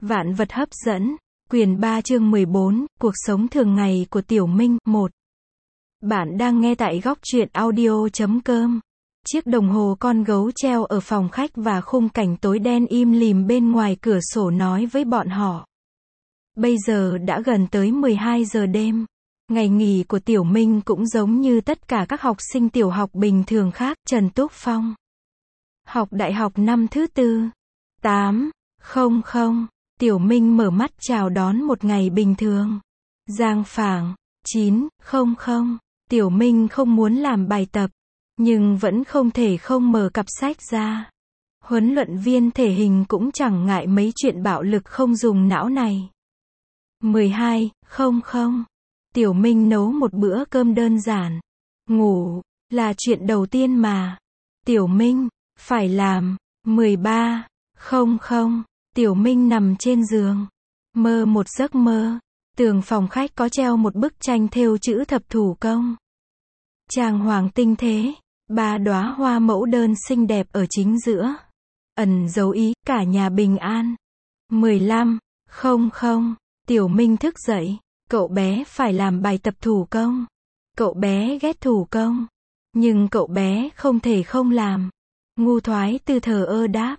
Vạn vật hấp dẫn. Quyển 3 chương 14, Cuộc sống thường ngày của Tiểu Minh. 1. Bạn đang nghe tại góc truyện audio.com. Chiếc đồng hồ con gấu treo ở phòng khách và khung cảnh tối đen im lìm bên ngoài cửa sổ nói với bọn họ. Bây giờ đã gần tới 12 giờ đêm. Ngày nghỉ của Tiểu Minh cũng giống như tất cả các học sinh tiểu học bình thường khác. Trần Túc Phong. Học đại học năm thứ tư. 8:00. Tiểu Minh mở mắt chào đón một ngày bình thường. Giang Phảng. 9:00. Tiểu Minh không muốn làm bài tập, nhưng vẫn không thể không mở cặp sách ra. Huấn luyện viên thể hình cũng chẳng ngại mấy chuyện bạo lực không dùng não này. 12:00. Tiểu Minh nấu một bữa cơm đơn giản. Ngủ là chuyện đầu tiên mà Tiểu Minh phải làm. 13:00. Tiểu Minh nằm trên giường, mơ một giấc mơ. Tường phòng khách có treo một bức tranh thêu chữ thập thủ công. Trang hoàng tinh tế, 3 đóa hoa mẫu đơn xinh đẹp ở chính giữa. Ẩn dấu ý, cả nhà bình an. 15:00. Tiểu Minh thức dậy. Cậu bé phải làm bài tập thủ công. Cậu bé ghét thủ công, nhưng cậu bé không thể không làm. Ngu Thoái Tư thờ ơ đáp.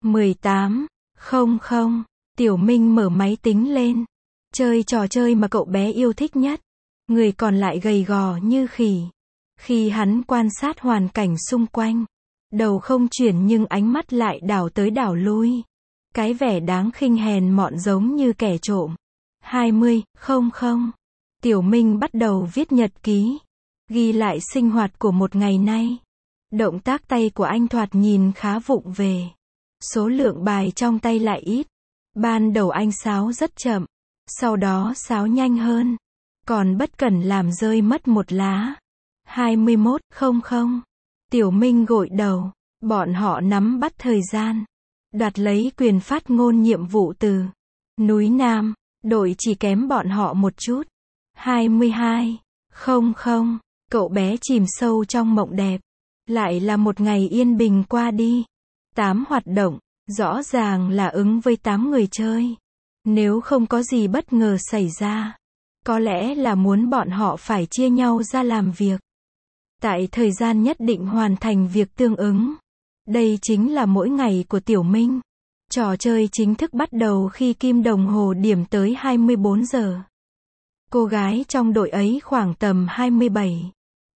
18:00. Tiểu Minh mở máy tính lên, chơi trò chơi mà cậu bé yêu thích nhất. Người còn lại gầy gò như khỉ. Khi hắn quan sát hoàn cảnh xung quanh, đầu không chuyển nhưng ánh mắt lại đảo tới đảo lui. Cái vẻ đáng khinh hèn mọn giống như kẻ trộm. 20:00. Tiểu Minh bắt đầu viết nhật ký, ghi lại sinh hoạt của một ngày nay. Động tác tay của anh thoạt nhìn khá vụng về. Số lượng bài trong tay lại ít. Ban đầu anh sáo rất chậm, sau đó sáo nhanh hơn. Còn bất cẩn làm rơi mất một lá. 21:00. Tiểu Minh gội đầu. Bọn họ nắm bắt thời gian, đoạt lấy quyền phát ngôn nhiệm vụ từ núi Nam. Đội chỉ kém bọn họ một chút. 22:00. Cậu bé chìm sâu trong mộng đẹp. Lại là một ngày yên bình qua đi. 8 hoạt động, rõ ràng là ứng với 8 người chơi. Nếu không có gì bất ngờ xảy ra, có lẽ là muốn bọn họ phải chia nhau ra làm việc. Tại thời gian nhất định hoàn thành việc tương ứng. Đây chính là mỗi ngày của Tiểu Minh. Trò chơi chính thức bắt đầu khi kim đồng hồ điểm tới 24 giờ. Cô gái trong đội ấy khoảng tầm 27,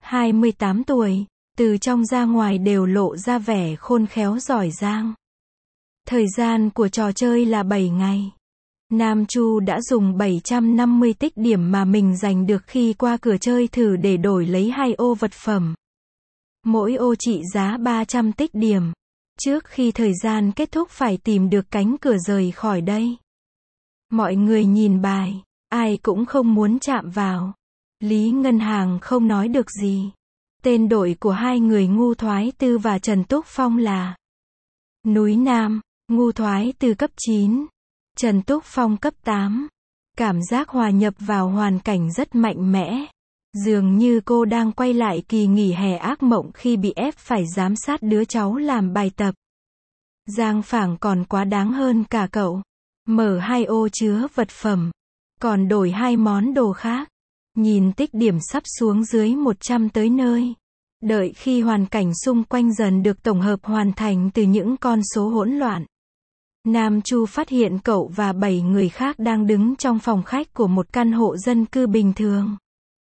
28 tuổi, từ trong ra ngoài đều lộ ra vẻ khôn khéo giỏi giang. Thời gian của trò chơi là 7 ngày. Nam Chu đã dùng 750 tích điểm mà mình giành được khi qua cửa chơi thử để đổi lấy 2 ô vật phẩm. Mỗi ô trị giá 300 tích điểm. Trước khi thời gian kết thúc phải tìm được cánh cửa rời khỏi đây. Mọi người nhìn bài, ai cũng không muốn chạm vào. Lý Ngân Hàng không nói được gì. Tên đội của hai người Ngu Thoái Tư và Trần Túc Phong là núi Nam. Ngu Thoái Tư cấp 9, Trần Túc Phong cấp 8. Cảm giác hòa nhập vào hoàn cảnh rất mạnh mẽ. Dường như cô đang quay lại kỳ nghỉ hè ác mộng khi bị ép phải giám sát đứa cháu làm bài tập. Giang Phảng còn quá đáng hơn cả cậu. Mở 2 ô chứa vật phẩm, còn đổi 2 món đồ khác. Nhìn tích điểm sắp xuống dưới 100 tới nơi. Đợi khi hoàn cảnh xung quanh dần được tổng hợp hoàn thành từ những con số hỗn loạn. Nam Chu phát hiện cậu và 7 người khác đang đứng trong phòng khách của một căn hộ dân cư bình thường.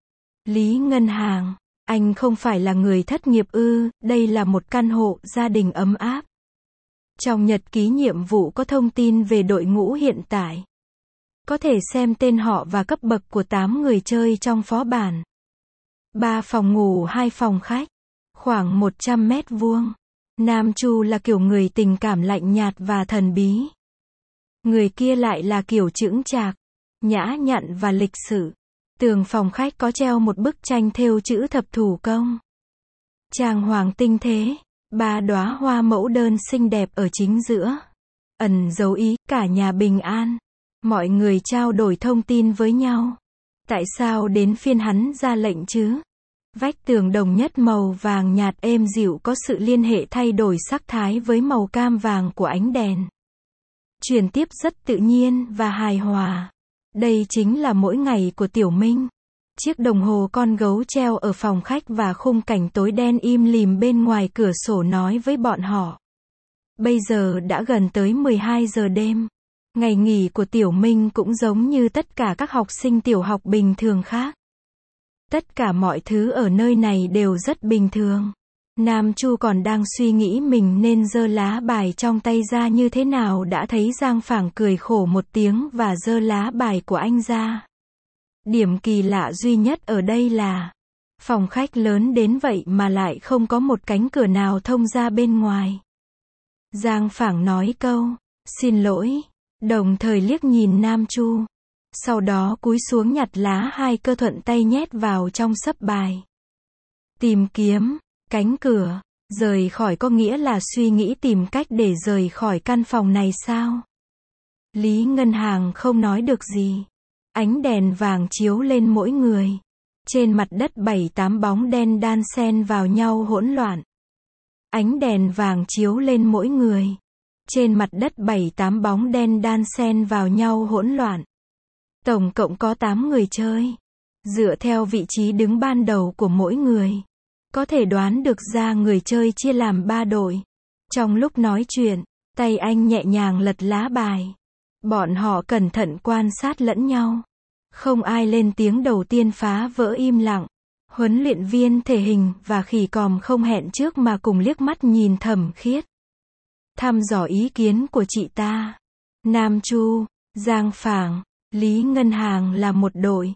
Lý Ngân Hàng, anh không phải là người thất nghiệp ư? Đây là một căn hộ gia đình ấm áp. Trong nhật ký nhiệm vụ có thông tin về đội ngũ hiện tại. Có thể xem tên họ và cấp bậc của 8 người chơi trong phó bản. 3 phòng ngủ 2 phòng khách, khoảng 100 mét vuông. Nam Chu là kiểu người tình cảm lạnh nhạt và thần bí. Người kia lại là kiểu chững chạc, nhã nhặn và lịch sự. Tường phòng khách có treo một bức tranh thêu chữ thập thủ công. Trang hoàng tinh tế, 3 đóa hoa mẫu đơn xinh đẹp ở chính giữa. Ẩn dấu ý, cả nhà bình an. Mọi người trao đổi thông tin với nhau. Tại sao đến phiên hắn ra lệnh chứ? Vách tường đồng nhất màu vàng nhạt êm dịu có sự liên hệ thay đổi sắc thái với màu cam vàng của ánh đèn. Chuyển tiếp rất tự nhiên và hài hòa. Đây chính là mỗi ngày của Tiểu Minh. Chiếc đồng hồ con gấu treo ở phòng khách và khung cảnh tối đen im lìm bên ngoài cửa sổ nói với bọn họ. Bây giờ đã gần tới 12 giờ đêm. Ngày nghỉ của Tiểu Minh cũng giống như tất cả các học sinh tiểu học bình thường khác. Tất cả mọi thứ ở nơi này đều rất bình thường. Nam Chu còn đang suy nghĩ mình nên giơ lá bài trong tay ra như thế nào đã thấy Giang Phảng cười khổ một tiếng và giơ lá bài của anh ra. Điểm kỳ lạ duy nhất ở đây là phòng khách lớn đến vậy mà lại không có một cánh cửa nào thông ra bên ngoài. Giang Phảng nói câu xin lỗi, đồng thời liếc nhìn Nam Chu. Sau đó cúi xuống nhặt lá 2 cơ thuận tay nhét vào trong sấp bài. Tìm kiếm cánh cửa, rời khỏi có nghĩa là suy nghĩ tìm cách để rời khỏi căn phòng này sao? Lý Ngân Hàng không nói được gì. Ánh đèn vàng chiếu lên mỗi người. Trên mặt đất 7-8 bóng đen đan xen vào nhau hỗn loạn. Ánh đèn vàng chiếu lên mỗi người. Trên mặt đất 7-8 bóng đen đan xen vào nhau hỗn loạn. Tổng cộng có 8 người chơi. Dựa theo vị trí đứng ban đầu của mỗi người, có thể đoán được ra người chơi chia làm 3 đội. Trong lúc nói chuyện, tay anh nhẹ nhàng lật lá bài. Bọn họ cẩn thận quan sát lẫn nhau. Không ai lên tiếng đầu tiên phá vỡ im lặng. Huấn luyện viên thể hình và Khỉ Còm không hẹn trước mà cùng liếc mắt nhìn Thẩm Khiết. Thăm dò ý kiến của chị ta. Nam Chu, Giang Phảng, Lý Ngân Hàng là một đội.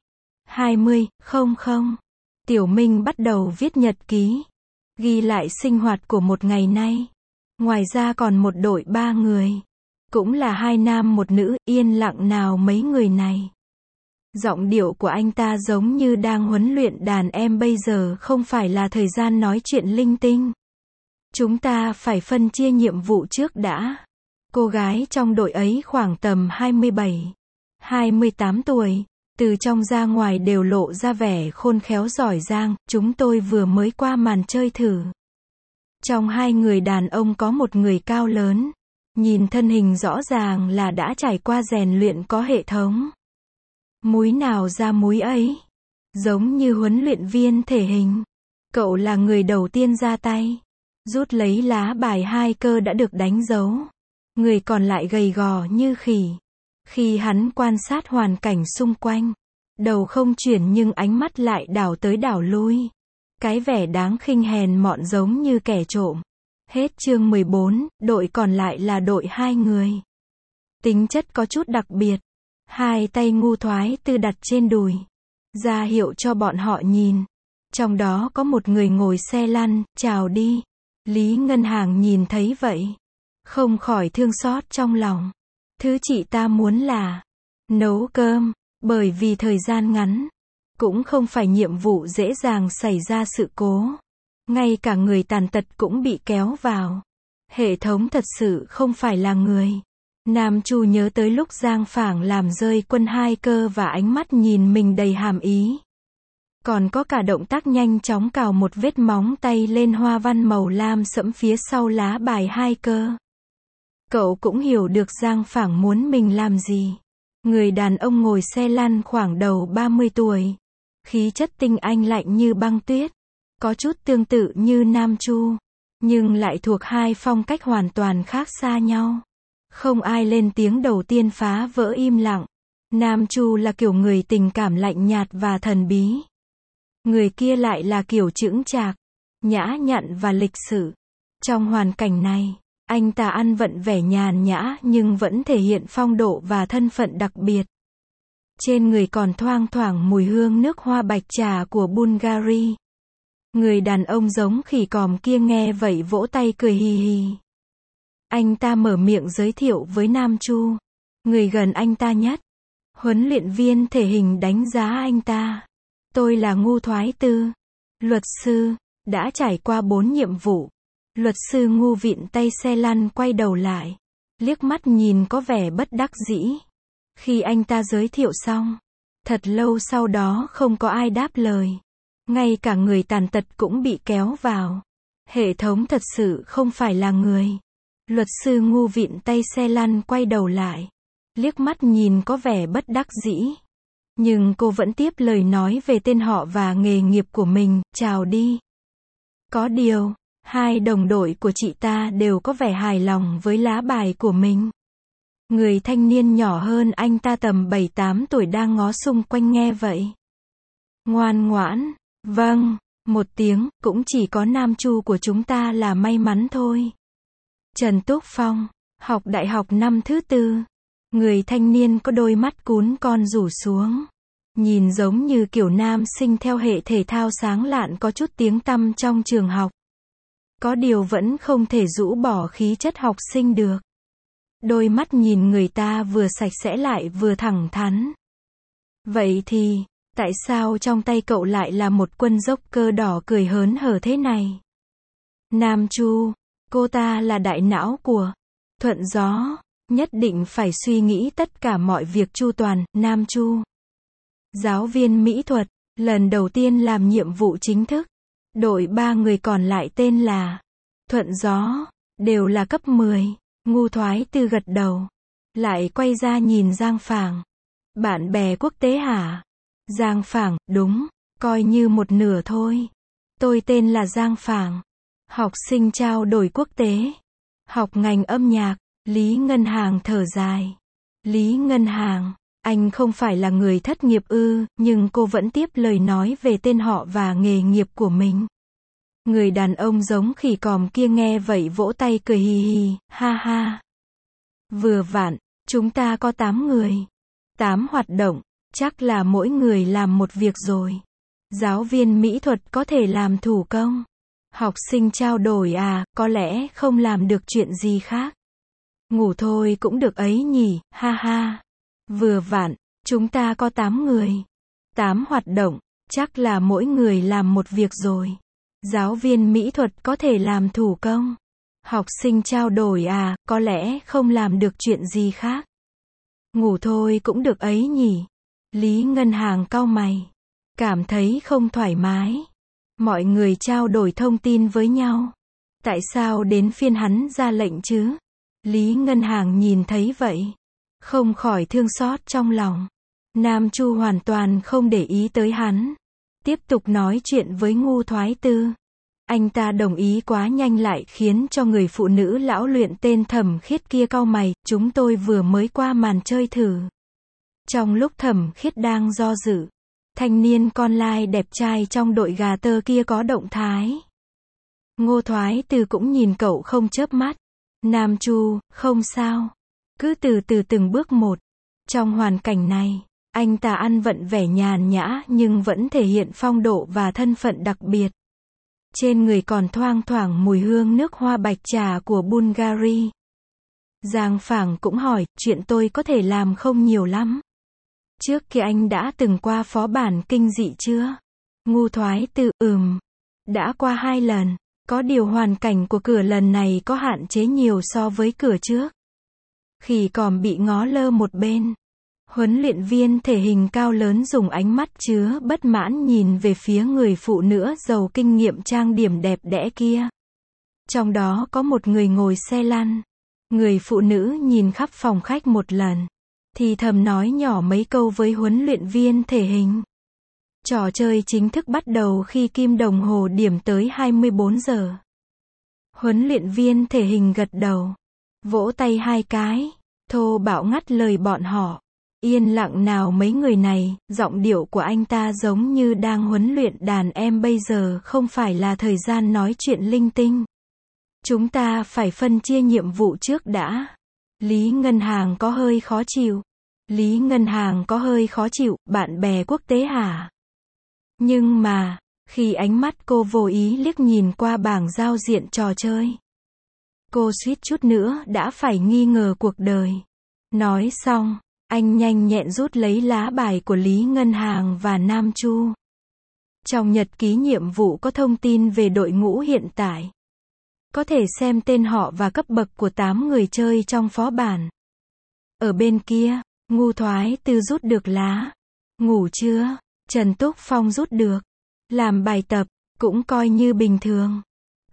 20:00. Tiểu Minh bắt đầu viết nhật ký. Ghi lại sinh hoạt của một ngày nay. Ngoài ra còn một đội 3 người. Cũng là 2 nam 1 nữ, yên lặng nào mấy người này. Giọng điệu của anh ta giống như đang huấn luyện đàn em bây giờ không phải là thời gian nói chuyện linh tinh. Chúng ta phải phân chia nhiệm vụ trước đã. Cô gái trong đội ấy khoảng tầm 27-28 tuổi. Từ trong ra ngoài đều lộ ra vẻ khôn khéo giỏi giang, chúng tôi vừa mới qua màn chơi thử. Trong 2 người đàn ông có một người cao lớn. Nhìn thân hình rõ ràng là đã trải qua rèn luyện có hệ thống. Múi nào ra múi ấy. Giống như huấn luyện viên thể hình. Cậu là người đầu tiên ra tay. Rút lấy lá bài 2 cơ đã được đánh dấu. Người còn lại gầy gò như khỉ. Khi hắn quan sát hoàn cảnh xung quanh, đầu không chuyển nhưng ánh mắt lại đảo tới đảo lui. Cái vẻ đáng khinh hèn mọn giống như kẻ trộm. Hết chương 14, đội còn lại là đội 2 người. Tính chất có chút đặc biệt. 2 tay ngu thoái tư đặt trên đùi. Ra hiệu cho bọn họ nhìn. Trong đó có một người ngồi xe lăn, chào đi. Lý Ngân Hàng nhìn thấy vậy. Không khỏi thương xót trong lòng. Thứ chị ta muốn là nấu cơm, bởi vì thời gian ngắn. Cũng không phải nhiệm vụ dễ dàng xảy ra sự cố. Ngay cả người tàn tật cũng bị kéo vào. Hệ thống thật sự không phải là người. Nam Chu nhớ tới lúc Giang Phảng làm rơi quân 2 cơ và ánh mắt nhìn mình đầy hàm ý. Còn có cả động tác nhanh chóng cào một vết móng tay lên hoa văn màu lam sẫm phía sau lá bài 2 cơ. Cậu cũng hiểu được Giang Phảng muốn mình làm gì. Người đàn ông ngồi xe lăn khoảng đầu 30 tuổi. Khí chất tinh anh lạnh như băng tuyết. Có chút tương tự như Nam Chu. Nhưng lại thuộc 2 phong cách hoàn toàn khác xa nhau. Không ai lên tiếng đầu tiên phá vỡ im lặng. Nam Chu là kiểu người tình cảm lạnh nhạt và thần bí. Người kia lại là kiểu chững chạc, nhã nhặn và lịch sự. Trong hoàn cảnh này, anh ta ăn vận vẻ nhàn nhã nhưng vẫn thể hiện phong độ và thân phận đặc biệt. Trên người còn thoang thoảng mùi hương nước hoa bạch trà của Bulgari. Người đàn ông giống Khỉ Còm kia nghe vậy vỗ tay cười hì hì. Anh ta mở miệng giới thiệu với Nam Chu. Người gần anh ta nhất. Huấn luyện viên thể hình đánh giá anh ta. Tôi là Ngu Thoái Tư. Luật sư. Đã trải qua 4 nhiệm vụ. Luật sư Ngu vịn tay xe lăn quay đầu lại. Liếc mắt nhìn có vẻ bất đắc dĩ. Khi anh ta giới thiệu xong. Thật lâu sau đó không có ai đáp lời. Ngay cả người tàn tật cũng bị kéo vào. Hệ thống thật sự không phải là người. Luật sư Ngu vịn tay xe lăn quay đầu lại. Liếc mắt nhìn có vẻ bất đắc dĩ. Nhưng cô vẫn tiếp lời nói về tên họ và nghề nghiệp của mình, chào đi. Có điều, hai đồng đội của chị ta đều có vẻ hài lòng với lá bài của mình. Người thanh niên nhỏ hơn anh ta tầm 7-8 tuổi đang ngó xung quanh nghe vậy. Ngoan ngoãn, vâng, một tiếng, cũng chỉ có Nam Chu của chúng ta là may mắn thôi. Trần Túc Phong, học đại học năm thứ 4. Người thanh niên có đôi mắt cún con rủ xuống. Nhìn giống như kiểu nam sinh theo hệ thể thao sáng lạn có chút tiếng tăm trong trường học. Có điều vẫn không thể rũ bỏ khí chất học sinh được. Đôi mắt nhìn người ta vừa sạch sẽ lại vừa thẳng thắn. Vậy thì, tại sao trong tay cậu lại là một quân dốc cơ đỏ cười hớn hở thế này? Nam Chu, cô ta là đại não của Thuận Gió, nhất định phải suy nghĩ tất cả mọi việc chu toàn. Nam Chu, giáo viên mỹ thuật, lần đầu tiên làm nhiệm vụ chính thức. Đội 3 người còn lại tên là Thuận Gió, đều là cấp 10. Ngu Thoái Tư gật đầu, lại quay ra nhìn Giang Phảng. Bạn bè quốc tế hả? Giang Phảng, đúng, coi như một nửa thôi. Tôi tên là Giang Phảng, học sinh trao đổi quốc tế, học ngành âm nhạc. Lý Ngân Hàng thở dài. Lý Ngân Hàng, anh không phải là người thất nghiệp ư? Nhưng cô vẫn tiếp lời nói về tên họ và nghề nghiệp của mình. Người đàn ông giống khỉ còm kia nghe vậy vỗ tay cười hì hì, ha ha. Vừa vặn, chúng ta có 8 người. 8 hoạt động, chắc là mỗi người làm một việc rồi. Giáo viên mỹ thuật có thể làm thủ công. Học sinh trao đổi à, có lẽ không làm được chuyện gì khác. Ngủ thôi cũng được ấy nhỉ, ha ha. Vừa vặn, chúng ta có 8 người. 8 hoạt động, chắc là mỗi người làm một việc rồi. Giáo viên mỹ thuật có thể làm thủ công. Học sinh trao đổi à, có lẽ không làm được chuyện gì khác. Ngủ thôi cũng được ấy nhỉ. Lý Ngân Hàng cau mày, cảm thấy không thoải mái. Mọi người trao đổi thông tin với nhau. Tại sao đến phiên hắn ra lệnh chứ? Lý Ngân Hàng nhìn thấy vậy, không khỏi thương xót trong lòng. Nam Chu hoàn toàn không để ý tới hắn. Tiếp tục nói chuyện với Ngu Thoái Tư. Anh ta đồng ý quá nhanh lại khiến cho người phụ nữ lão luyện tên Thẩm Khiết kia cau mày. Chúng tôi vừa mới qua màn chơi thử. Trong lúc Thẩm Khiết đang do dự, thanh niên con lai đẹp trai trong đội gà tơ kia có động thái. Ngô Thoái Tư cũng nhìn cậu không chớp mắt. Nam Chu, không sao. Cứ từ từ từng bước một. Trong hoàn cảnh này, anh ta ăn vận vẻ nhàn nhã nhưng vẫn thể hiện phong độ và thân phận đặc biệt. Trên người còn thoang thoảng mùi hương nước hoa bạch trà của Bulgari. Giang Phảng cũng hỏi, chuyện tôi có thể làm không nhiều lắm. Trước kia anh đã từng qua phó bản kinh dị chưa? Ngu Thoái Tư, đã qua 2 lần. Có điều hoàn cảnh của cửa lần này có hạn chế nhiều so với cửa trước. Khỉ còm bị ngó lơ một bên. Huấn luyện viên thể hình cao lớn dùng ánh mắt chứa bất mãn nhìn về phía người phụ nữ giàu kinh nghiệm trang điểm đẹp đẽ kia. Trong đó có một người ngồi xe lăn. Người phụ nữ nhìn khắp phòng khách một lần, thì thầm nói nhỏ mấy câu với huấn luyện viên thể hình. Trò chơi chính thức bắt đầu khi kim đồng hồ điểm tới 24 giờ. Huấn luyện viên thể hình gật đầu, vỗ tay 2 cái, thô bạo ngắt lời bọn họ. Yên lặng nào mấy người này, giọng điệu của anh ta giống như đang huấn luyện đàn em, bây giờ không phải là thời gian nói chuyện linh tinh. Chúng ta phải phân chia nhiệm vụ trước đã. Lý Ngân Hàng có hơi khó chịu. Lý Ngân Hàng có hơi khó chịu, bạn bè quốc tế hả? Nhưng mà, khi ánh mắt cô vô ý liếc nhìn qua bảng giao diện trò chơi, cô suýt chút nữa đã phải nghi ngờ cuộc đời. Nói xong, anh nhanh nhẹn rút lấy lá bài của Lý Ngân Hàng và Nam Chu. Trong nhật ký nhiệm vụ có thông tin về đội ngũ hiện tại. Có thể xem tên họ và cấp bậc của 8 người chơi trong phó bản. Ở bên kia, Ngu Thoái Tư rút được lá. Ngủ chưa? Trần Túc Phong rút được. Làm bài tập, cũng coi như bình thường.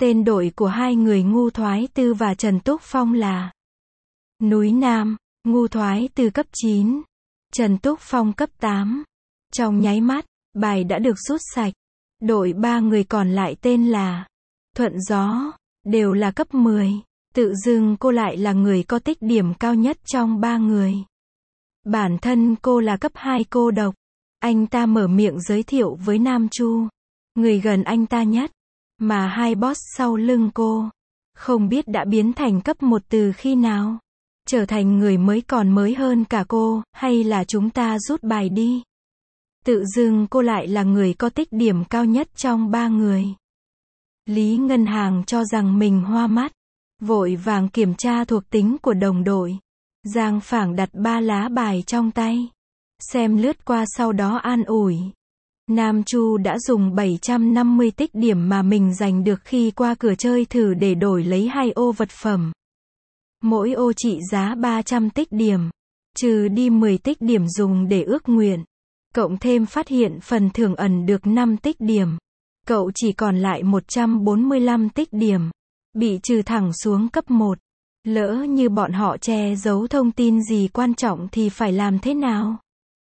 Tên đội của hai người Ngu Thoái Tư và Trần Túc Phong là Núi Nam, Ngu Thoái Tư cấp 9, Trần Túc Phong cấp 8. Trong nháy mắt, bài đã được rút sạch. Đội ba người còn lại tên là Thuận Gió, đều là cấp 10. Tự dưng cô lại là người có tích điểm cao nhất trong ba người. Bản thân cô là cấp 2 cô độc. Anh ta mở miệng giới thiệu với Nam Chu, người gần anh ta nhất, mà hai boss sau lưng cô, không biết đã biến thành cấp 1 từ khi nào. Trở thành người mới còn mới hơn cả cô, hay là chúng ta rút bài đi. Tự dưng cô lại là người có tích điểm cao nhất trong ba người. Lý Ngân Hàng cho rằng mình hoa mắt, vội vàng kiểm tra thuộc tính của đồng đội. Giang Phảng đặt 3 lá bài trong tay, xem lướt qua sau đó an ủi. Nam Chu đã dùng 750 tích điểm mà mình giành được khi qua cửa chơi thử để đổi lấy 2 ô vật phẩm. Mỗi ô trị giá 300 tích điểm, trừ đi 10 tích điểm dùng để ước nguyện. Cộng thêm phát hiện phần thưởng ẩn được 5 tích điểm. Cậu chỉ còn lại 145 tích điểm. Bị trừ thẳng xuống cấp 1. Lỡ như bọn họ che giấu thông tin gì quan trọng thì phải làm thế nào?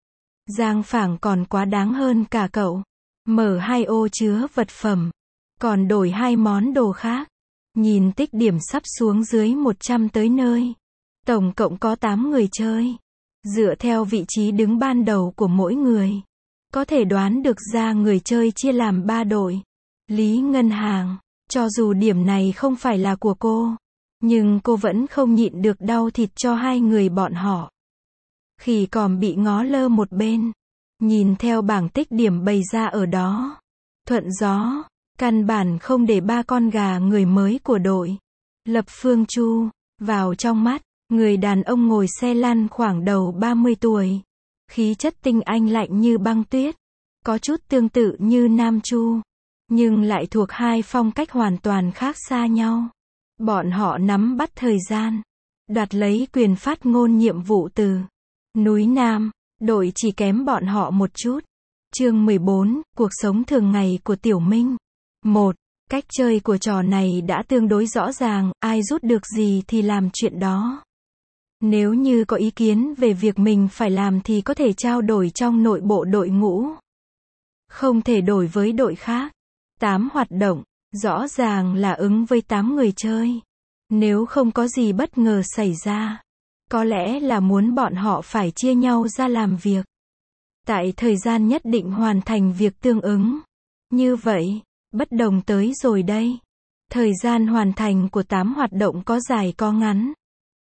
Giang Phảng còn quá đáng hơn cả cậu. Mở 2 ô chứa vật phẩm, còn đổi 2 món đồ khác. Nhìn tích điểm sắp xuống dưới 100 tới nơi. Tổng cộng có 8 người chơi. Dựa theo vị trí đứng ban đầu của mỗi người, có thể đoán được ra người chơi chia làm 3 đội. Lý Ngân Hàng, cho dù điểm này không phải là của cô, nhưng cô vẫn không nhịn được đau thịt cho hai người bọn họ. Khỉ còm bị ngó lơ một bên, nhìn theo bảng tích điểm bày ra ở đó. Thuận Gió, căn bản không để 3 con gà người mới của đội Lập Phương Chu vào trong mắt. Người đàn ông ngồi xe lăn khoảng đầu 30 tuổi. Khí chất tinh anh lạnh như băng tuyết. Có chút tương tự như Nam Chu, nhưng lại thuộc hai phong cách hoàn toàn khác xa nhau. Bọn họ nắm bắt thời gian, đoạt lấy quyền phát ngôn nhiệm vụ từ Núi Nam. Đội chỉ kém bọn họ một chút. Chương 14, cuộc sống thường ngày của Tiểu Minh. 1. Cách chơi của trò này đã tương đối rõ ràng, ai rút được gì thì làm chuyện đó. Nếu như có ý kiến về việc mình phải làm thì có thể trao đổi trong nội bộ đội ngũ. Không thể đổi với đội khác. 8 hoạt động, rõ ràng là ứng với 8 người chơi. Nếu không có gì bất ngờ xảy ra, có lẽ là muốn bọn họ phải chia nhau ra làm việc. Tại thời gian nhất định hoàn thành việc tương ứng. Như vậy, bất đồng tới rồi đây. Thời gian hoàn thành của 8 hoạt động có dài có ngắn.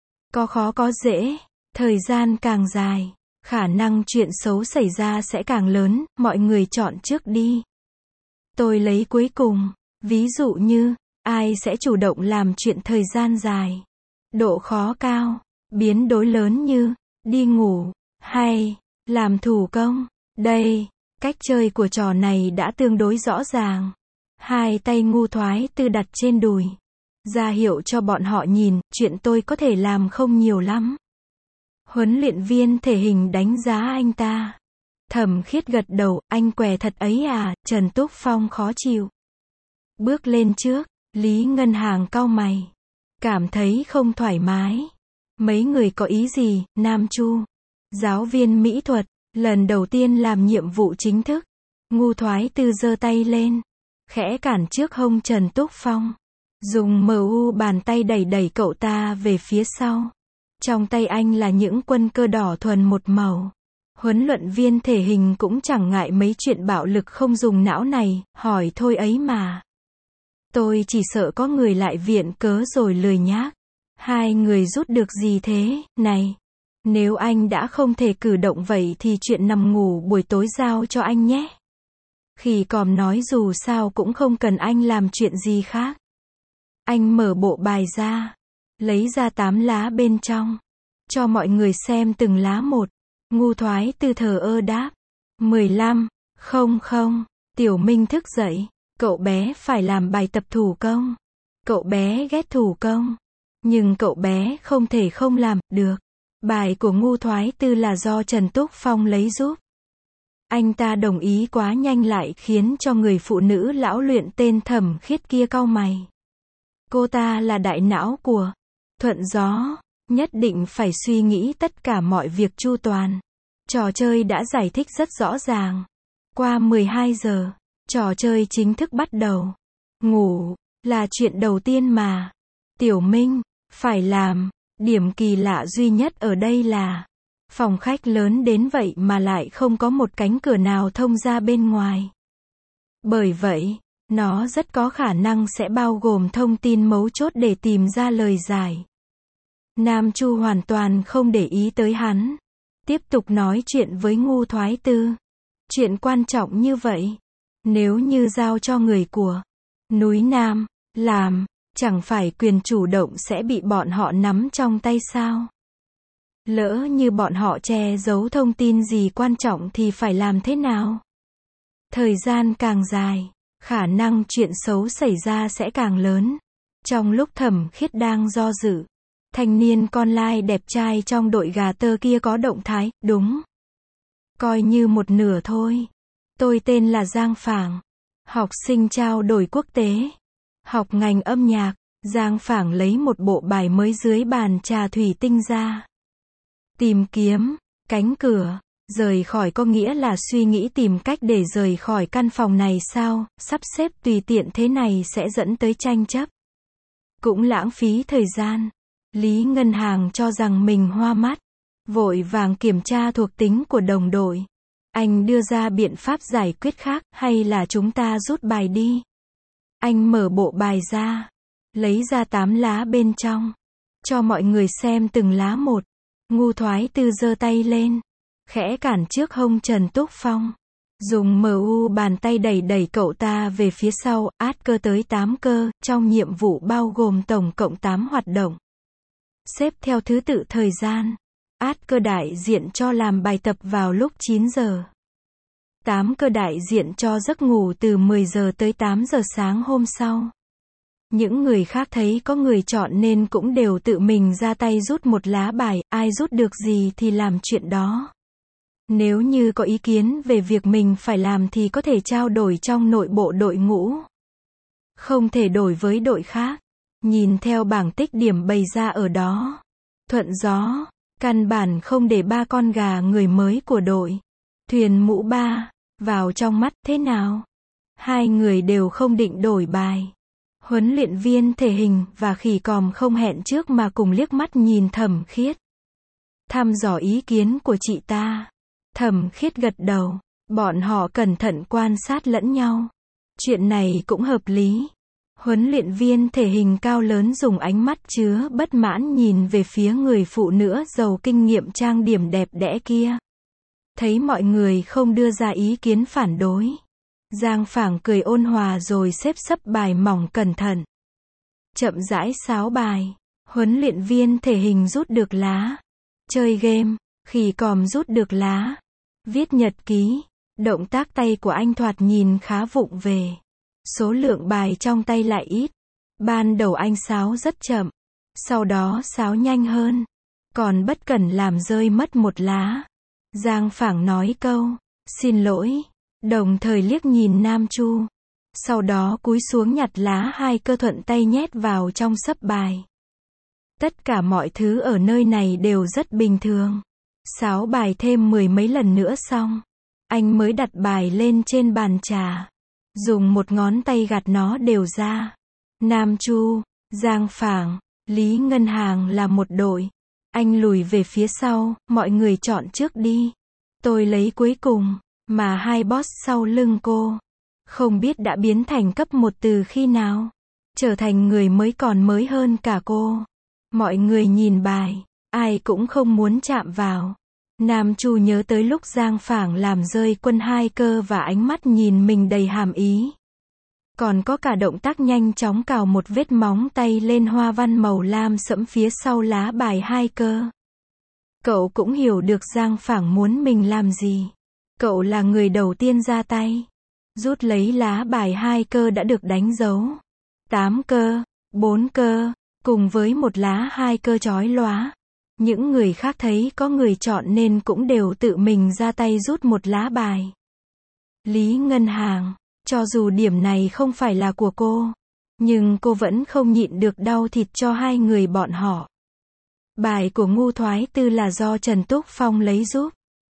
Có khó có dễ, thời gian càng dài, khả năng chuyện xấu xảy ra sẽ càng lớn, mọi người chọn trước đi. Tôi lấy cuối cùng, ví dụ như, ai sẽ chủ động làm chuyện thời gian dài. Độ khó cao, biến đổi lớn như, đi ngủ, hay, làm thủ công. Đây, cách chơi của trò này đã tương đối rõ ràng. Hai tay Ngu Thoái Tư đặt trên đùi. Ra hiệu cho bọn họ nhìn, chuyện tôi có thể làm không nhiều lắm. Huấn luyện viên thể hình đánh giá anh ta. Thẩm Khiết gật đầu, anh què thật ấy à, Trần Túc Phong khó chịu. Bước lên trước, Lý Ngân Hàng cau mày. Cảm thấy không thoải mái. Mấy người có ý gì, Nam Chu? Giáo viên mỹ thuật, lần đầu tiên làm nhiệm vụ chính thức. Ngu Thoái Tư giơ tay lên, khẽ cản trước hông Trần Túc Phong. Dùng MU bàn tay đẩy cậu ta về phía sau. Trong tay anh là những quân cơ đỏ thuần một màu. Huấn luyện viên thể hình cũng chẳng ngại mấy chuyện bạo lực không dùng não này, hỏi thôi ấy mà. Tôi chỉ sợ có người lại viện cớ rồi lười nhác. Hai người rút được gì thế, này? Nếu anh đã không thể cử động vậy thì chuyện nằm ngủ buổi tối giao cho anh nhé. Khỉ còm nói dù sao cũng không cần anh làm chuyện gì khác. Anh mở bộ bài ra, lấy ra 8 lá bên trong, cho mọi người xem từng lá một. Ngu Thoái Tư thờ ơ đáp. 15, không, Tiểu Minh thức dậy, cậu bé phải làm bài tập thủ công. Cậu bé ghét thủ công, nhưng cậu bé không thể không làm, được. Bài của Ngu Thoái Tư là do Trần Túc Phong lấy giúp. Anh ta đồng ý quá nhanh lại khiến cho người phụ nữ lão luyện tên Thẩm Khiết kia cau mày. Cô ta là đại não của Thuận Gió, nhất định phải suy nghĩ tất cả mọi việc chu toàn. Trò chơi đã giải thích rất rõ ràng. Qua 12 giờ, trò chơi chính thức bắt đầu. Ngủ là chuyện đầu tiên mà Tiểu Minh phải làm. Điểm kỳ lạ duy nhất ở đây là phòng khách lớn đến vậy mà lại không có một cánh cửa nào thông ra bên ngoài. Bởi vậy, nó rất có khả năng sẽ bao gồm thông tin mấu chốt để tìm ra lời giải. Nam Chu hoàn toàn không để ý tới hắn. Tiếp tục nói chuyện với Ngu Thoái Tư. Chuyện quan trọng như vậy, nếu như giao cho người của núi Nam làm, chẳng phải quyền chủ động sẽ bị bọn họ nắm trong tay sao? Lỡ như bọn họ che giấu thông tin gì quan trọng thì phải làm thế nào? Thời gian càng dài, khả năng chuyện xấu xảy ra sẽ càng lớn. Trong lúc Thẩm Khiết đang do dự, thanh niên con lai đẹp trai trong đội gà tơ kia có động thái, đúng. Coi như một nửa thôi. Tôi tên là Giang Phảng. Học sinh trao đổi quốc tế. Học ngành âm nhạc. Giang Phảng lấy một bộ bài mới dưới bàn trà thủy tinh ra. Tìm kiếm, cánh cửa, rời khỏi có nghĩa là suy nghĩ tìm cách để rời khỏi căn phòng này sao, sắp xếp tùy tiện thế này sẽ dẫn tới tranh chấp. Cũng lãng phí thời gian. Lý Ngân Hàng cho rằng mình hoa mắt. Vội vàng kiểm tra thuộc tính của đồng đội. Anh đưa ra biện pháp giải quyết khác, hay là chúng ta rút bài đi. Anh mở bộ bài ra. Lấy ra 8 lá bên trong. Cho mọi người xem từng lá một. Ngu Thoái Tư giơ tay lên. Khẽ cản trước hông Trần Túc Phong. Dùng MU bàn tay đẩy cậu ta về phía sau, át cơ tới 8 cơ, trong nhiệm vụ bao gồm tổng cộng 8 hoạt động. Xếp theo thứ tự thời gian. Át cơ đại diện cho làm bài tập vào lúc 9 giờ. 8 cơ đại diện cho giấc ngủ từ 10 giờ tới 8 giờ sáng hôm sau. Những người khác thấy có người chọn nên cũng đều tự mình ra tay rút một lá bài, ai rút được gì thì làm chuyện đó. Nếu như có ý kiến về việc mình phải làm thì có thể trao đổi trong nội bộ đội ngũ. Không thể đổi với đội khác. Nhìn theo bảng tích điểm bày ra ở đó. Thuận Gió, căn bản không để 3 con gà người mới của đội Thuyền Mũ Ba vào trong mắt, thế nào? Hai người đều không định đổi bài. Huấn luyện viên thể hình và Khỉ Còm không hẹn trước mà cùng liếc mắt nhìn Thẩm Khiết. Thăm dò ý kiến của chị ta. Thẩm Khiết gật đầu. Bọn họ cẩn thận quan sát lẫn nhau. Chuyện này cũng hợp lý. Huấn luyện viên thể hình cao lớn dùng ánh mắt chứa bất mãn nhìn về phía người phụ nữ giàu kinh nghiệm trang điểm đẹp đẽ kia. Thấy mọi người không đưa ra ý kiến phản đối. Giang Phảng cười ôn hòa rồi xếp sấp bài mỏng cẩn thận. Chậm rãi sáo bài. Huấn luyện viên thể hình rút được lá. Chơi game. Khỉ Còm rút được lá. Viết nhật ký. Động tác tay của anh thoạt nhìn khá vụng về. Số lượng bài trong tay lại ít. Ban đầu anh sáo rất chậm. Sau đó sáo nhanh hơn. Còn bất cẩn làm rơi mất một lá. Giang Phảng nói câu xin lỗi. Đồng thời liếc nhìn Nam Chu. Sau đó cúi xuống nhặt lá 2 cơ thuận tay nhét vào trong sấp bài. Tất cả mọi thứ ở nơi này đều rất bình thường. Sáo bài thêm 10 mấy lần nữa xong. Anh mới đặt bài lên trên bàn trà. Dùng một ngón tay gạt nó đều ra. Nam Chu, Giang Phảng, Lý Ngân Hàng là một đội. Anh lùi về phía sau, mọi người chọn trước đi. Tôi lấy cuối cùng, mà hai boss sau lưng cô. Không biết đã biến thành cấp 1 từ khi nào. Trở thành người mới còn mới hơn cả cô. Mọi người nhìn bài, ai cũng không muốn chạm vào. Nam Chu nhớ tới lúc Giang Phảng làm rơi quân 2 cơ và ánh mắt nhìn mình đầy hàm ý. Còn có cả động tác nhanh chóng cào một vết móng tay lên hoa văn màu lam sẫm phía sau lá bài 2 cơ. Cậu cũng hiểu được Giang Phảng muốn mình làm gì. Cậu là người đầu tiên ra tay. Rút lấy lá bài 2 cơ đã được đánh dấu. 8 cơ, 4 cơ, cùng với một lá 2 cơ chói lóa. Những người khác thấy có người chọn nên cũng đều tự mình ra tay rút một lá bài. Lý Ngân Hàng, cho dù điểm này không phải là của cô, Nhưng cô vẫn không nhịn được đau thịt cho hai người bọn họ. Bài của Ngu Thoái Tư là do Trần Túc Phong lấy giúp.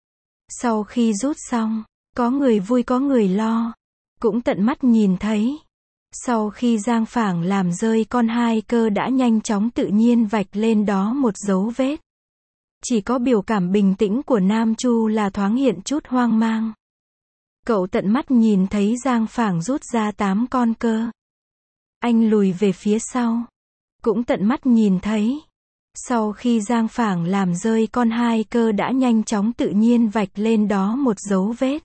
Sau khi rút xong, có người vui có người lo. Cũng tận mắt nhìn thấy. Sau khi Giang Phảng làm rơi con hai cơ đã nhanh chóng tự nhiên vạch lên đó một dấu vết. Chỉ có biểu cảm bình tĩnh của Nam Chu là thoáng hiện chút hoang mang. Cậu tận mắt nhìn thấy Giang Phảng rút ra 8 con cơ. Anh lùi về phía sau. Cũng tận mắt nhìn thấy. Sau khi Giang Phảng làm rơi con hai cơ đã nhanh chóng tự nhiên vạch lên đó một dấu vết.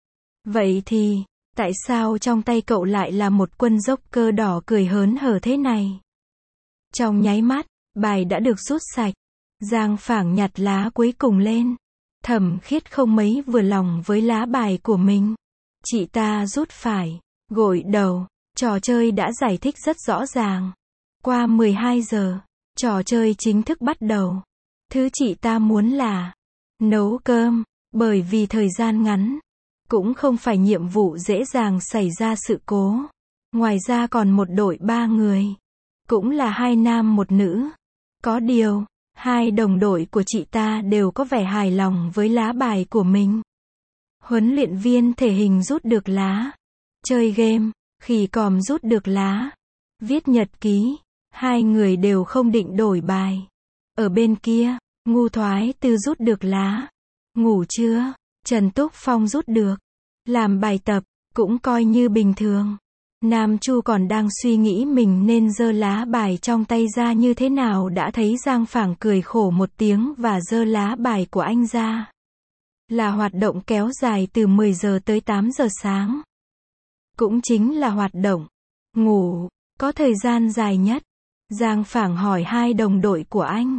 Vậy thì, tại sao trong tay cậu lại là một quân dốc cơ đỏ cười hớn hở thế này? Trong nháy mắt, bài đã được rút sạch. Giang Phảng nhặt lá cuối cùng lên. Thẩm Khiết không mấy vừa lòng với lá bài của mình. Chị ta rút phải, gội đầu. Trò chơi đã giải thích rất rõ ràng. Qua 12 giờ, trò chơi chính thức bắt đầu. Thứ chị ta muốn là nấu cơm, bởi vì thời gian ngắn. Cũng không phải nhiệm vụ dễ dàng xảy ra sự cố. Ngoài ra còn một đội 3 người. Cũng là 2 nam 1 nữ. Có điều, 2 đồng đội của chị ta đều có vẻ hài lòng với lá bài của mình. Huấn luyện viên thể hình rút được lá. Chơi game, khỉ còm rút được lá. Viết nhật ký. 2 người đều không định đổi bài. Ở bên kia, Ngu Thoái Tư rút được lá. Ngủ trưa, Trần Túc Phong rút được. Làm bài tập, cũng coi như bình thường. Nam Chu còn đang suy nghĩ mình nên giơ lá bài trong tay ra như thế nào đã thấy Giang Phảng cười khổ một tiếng và giơ lá bài của anh ra. Là hoạt động kéo dài từ 10 giờ tới 8 giờ sáng. Cũng chính là hoạt động ngủ, có thời gian dài nhất. Giang Phảng hỏi 2 đồng đội của anh.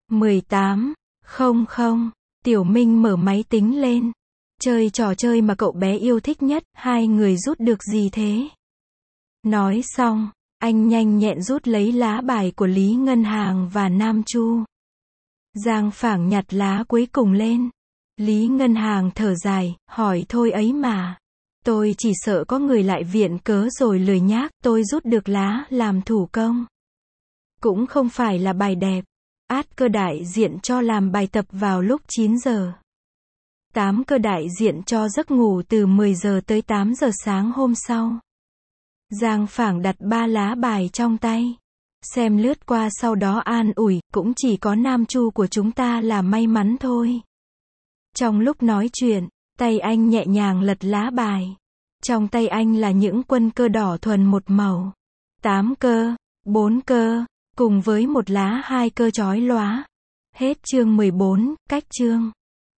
18:00, Tiểu Minh mở máy tính lên. Chơi trò chơi mà cậu bé yêu thích nhất, 2 người rút được gì thế? Nói xong, anh nhanh nhẹn rút lấy lá bài của Lý Ngân Hàng và Nam Chu. Giang Phảng nhặt lá cuối cùng lên. Lý Ngân Hàng thở dài, hỏi thôi ấy mà. Tôi chỉ sợ có người lại viện cớ rồi lười nhác, tôi rút được lá làm thủ công. Cũng không phải là bài đẹp. Át cơ đại diện cho làm bài tập vào lúc 9 giờ. 8 cơ đại diện cho giấc ngủ từ 10 giờ tới 8 giờ sáng hôm sau. Giang Phảng đặt 3 lá bài trong tay. Xem lướt qua sau đó an ủi, cũng chỉ có Nam Chu của chúng ta là may mắn thôi. Trong lúc nói chuyện, tay anh nhẹ nhàng lật lá bài. Trong tay anh là những quân cơ đỏ thuần một màu. 8 cơ, 4 cơ, cùng với một lá 2 cơ chói lóa. Hết chương 14, cách chương.